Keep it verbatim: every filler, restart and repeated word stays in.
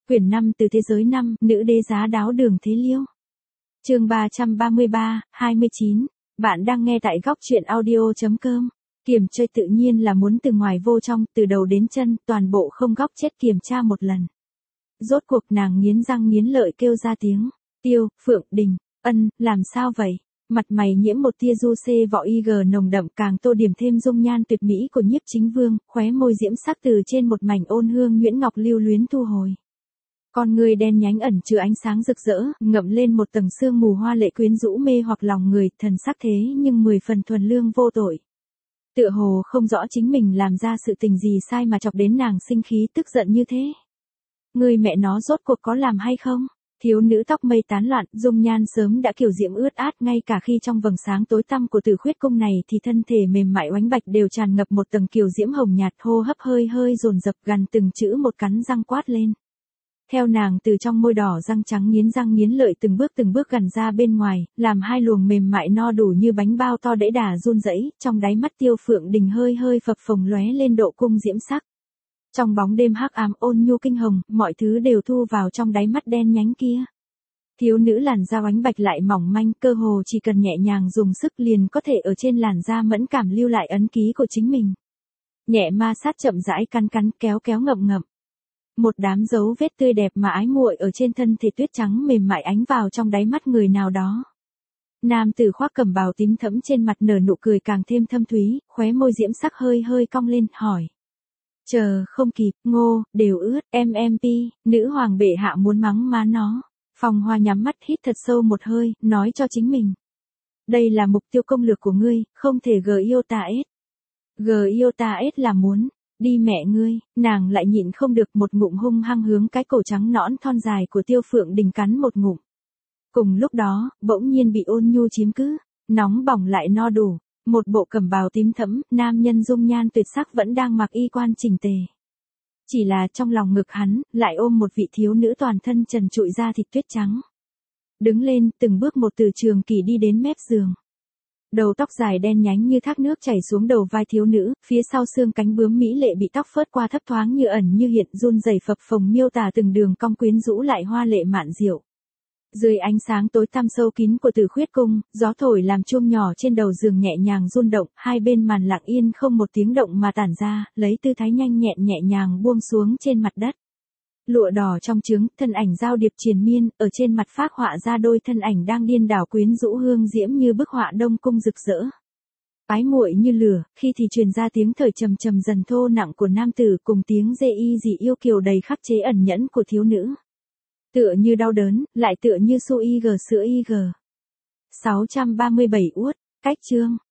Quyển năm từ thế giới năm, nữ đế giá đáo Đường Thế Liêu. Chương ba trăm ba mươi ba, hai mươi chín. Bạn đang nghe tại góc truyện audio chấm com. Kiểm chơi tự nhiên là muốn từ ngoài vô trong, từ đầu đến chân, toàn bộ không góc chết kiểm tra một lần. Rốt cuộc nàng nghiến răng nghiến lợi kêu ra tiếng. Tiêu, Phượng Đình, ân, làm sao vậy? Mặt mày nhiễm một tia du xê vỏ y gờ nồng đậm càng tô điểm thêm dung nhan tuyệt mỹ của Nhiếp Chính Vương, khóe môi diễm sắc từ trên một mảnh ôn hương nhuyễn ngọc lưu luyến thu hồi. Con người đen nhánh ẩn chứa ánh sáng rực rỡ, ngậm lên một tầng sương mù hoa lệ quyến rũ mê hoặc lòng người, thần sắc thế nhưng mười phần thuần lương vô tội. Tựa hồ không rõ chính mình làm ra sự tình gì sai mà chọc đến nàng sinh khí tức giận như thế. Người mẹ nó rốt cuộc có làm hay không? Thiếu nữ tóc mây tán loạn, dung nhan sớm đã kiểu diễm ướt át, ngay cả khi trong vầng sáng tối tăm của Tử Khuyết cung này thì thân thể mềm mại oánh bạch đều tràn ngập một tầng kiều diễm hồng nhạt, hô hấp hơi hơi dồn dập, gằn từng chữ một cắn răng quát lên. Theo nàng từ trong môi đỏ răng trắng nghiến răng nghiến lợi từng bước từng bước gằn ra bên ngoài, làm hai luồng mềm mại no đủ như bánh bao to đẫy đà run rẩy, trong đáy mắt Tiêu Phượng Đình hơi hơi phập phồng lóe lên độ cung diễm sắc. Trong bóng đêm hắc ám ôn nhu kinh hồng, mọi thứ đều thu vào trong đáy mắt đen nhánh kia. Thiếu nữ làn da oánh bạch lại mỏng manh, cơ hồ chỉ cần nhẹ nhàng dùng sức liền có thể ở trên làn da mẫn cảm lưu lại ấn ký của chính mình. Nhẹ ma sát chậm rãi cắn cắn kéo kéo ngậm ngậm. Một đám dấu vết tươi đẹp mà ái muội ở trên thân thể tuyết trắng mềm mại ánh vào trong đáy mắt người nào đó. Nam tử khoác cẩm bào tím thẫm trên mặt nở nụ cười càng thêm thâm thúy, khóe môi diễm sắc hơi hơi cong lên, hỏi. Chờ không kịp, ngô, đều ướt, em em pi, nữ hoàng bệ hạ muốn mắng má nó. Phong Hoa nhắm mắt hít thật sâu một hơi, nói cho chính mình. Đây là mục tiêu công lược của ngươi, không thể gờ yêu ta ết. Gờ yêu ta ết là muốn, đi mẹ ngươi, nàng lại nhịn không được một ngụm hung hăng hướng cái cổ trắng nõn thon dài của Tiêu Phượng Đình cắn một ngụm. Cùng lúc đó, bỗng nhiên bị ôn nhu chiếm cứ, nóng bỏng lại no đủ. Một bộ cẩm bào tím thẫm, nam nhân dung nhan tuyệt sắc vẫn đang mặc y quan chỉnh tề. Chỉ là trong lòng ngực hắn, lại ôm một vị thiếu nữ toàn thân trần trụi da thịt tuyết trắng. Đứng lên, từng bước một từ Trường Kỳ đi đến mép giường. Đầu tóc dài đen nhánh như thác nước chảy xuống đầu vai thiếu nữ, phía sau xương cánh bướm mỹ lệ bị tóc phớt qua thấp thoáng như ẩn như hiện, run rẩy phập phồng miêu tả từng đường cong quyến rũ lại hoa lệ mạn diệu. Dưới ánh sáng tối tăm sâu kín của Tử Khuyết cung, gió thổi làm chuông nhỏ trên đầu giường nhẹ nhàng rung động, hai bên màn lặng yên không một tiếng động mà tản ra, lấy tư thái nhanh nhẹn nhẹ nhàng buông xuống trên mặt đất. Lụa đỏ trong trứng, thân ảnh giao điệp triền miên, ở trên mặt phác họa ra đôi thân ảnh đang điên đảo quyến rũ hương diễm như bức họa đông cung rực rỡ. Ái muội như lửa, khi thì truyền ra tiếng thở trầm trầm dần thô nặng của nam tử cùng tiếng dê y dị yêu kiều đầy khắc chế ẩn nhẫn của thiếu nữ. Tựa như đau đớn, lại tựa như su y gờ sữa y gờ. sáu trăm ba mươi bảy uất, cách chương.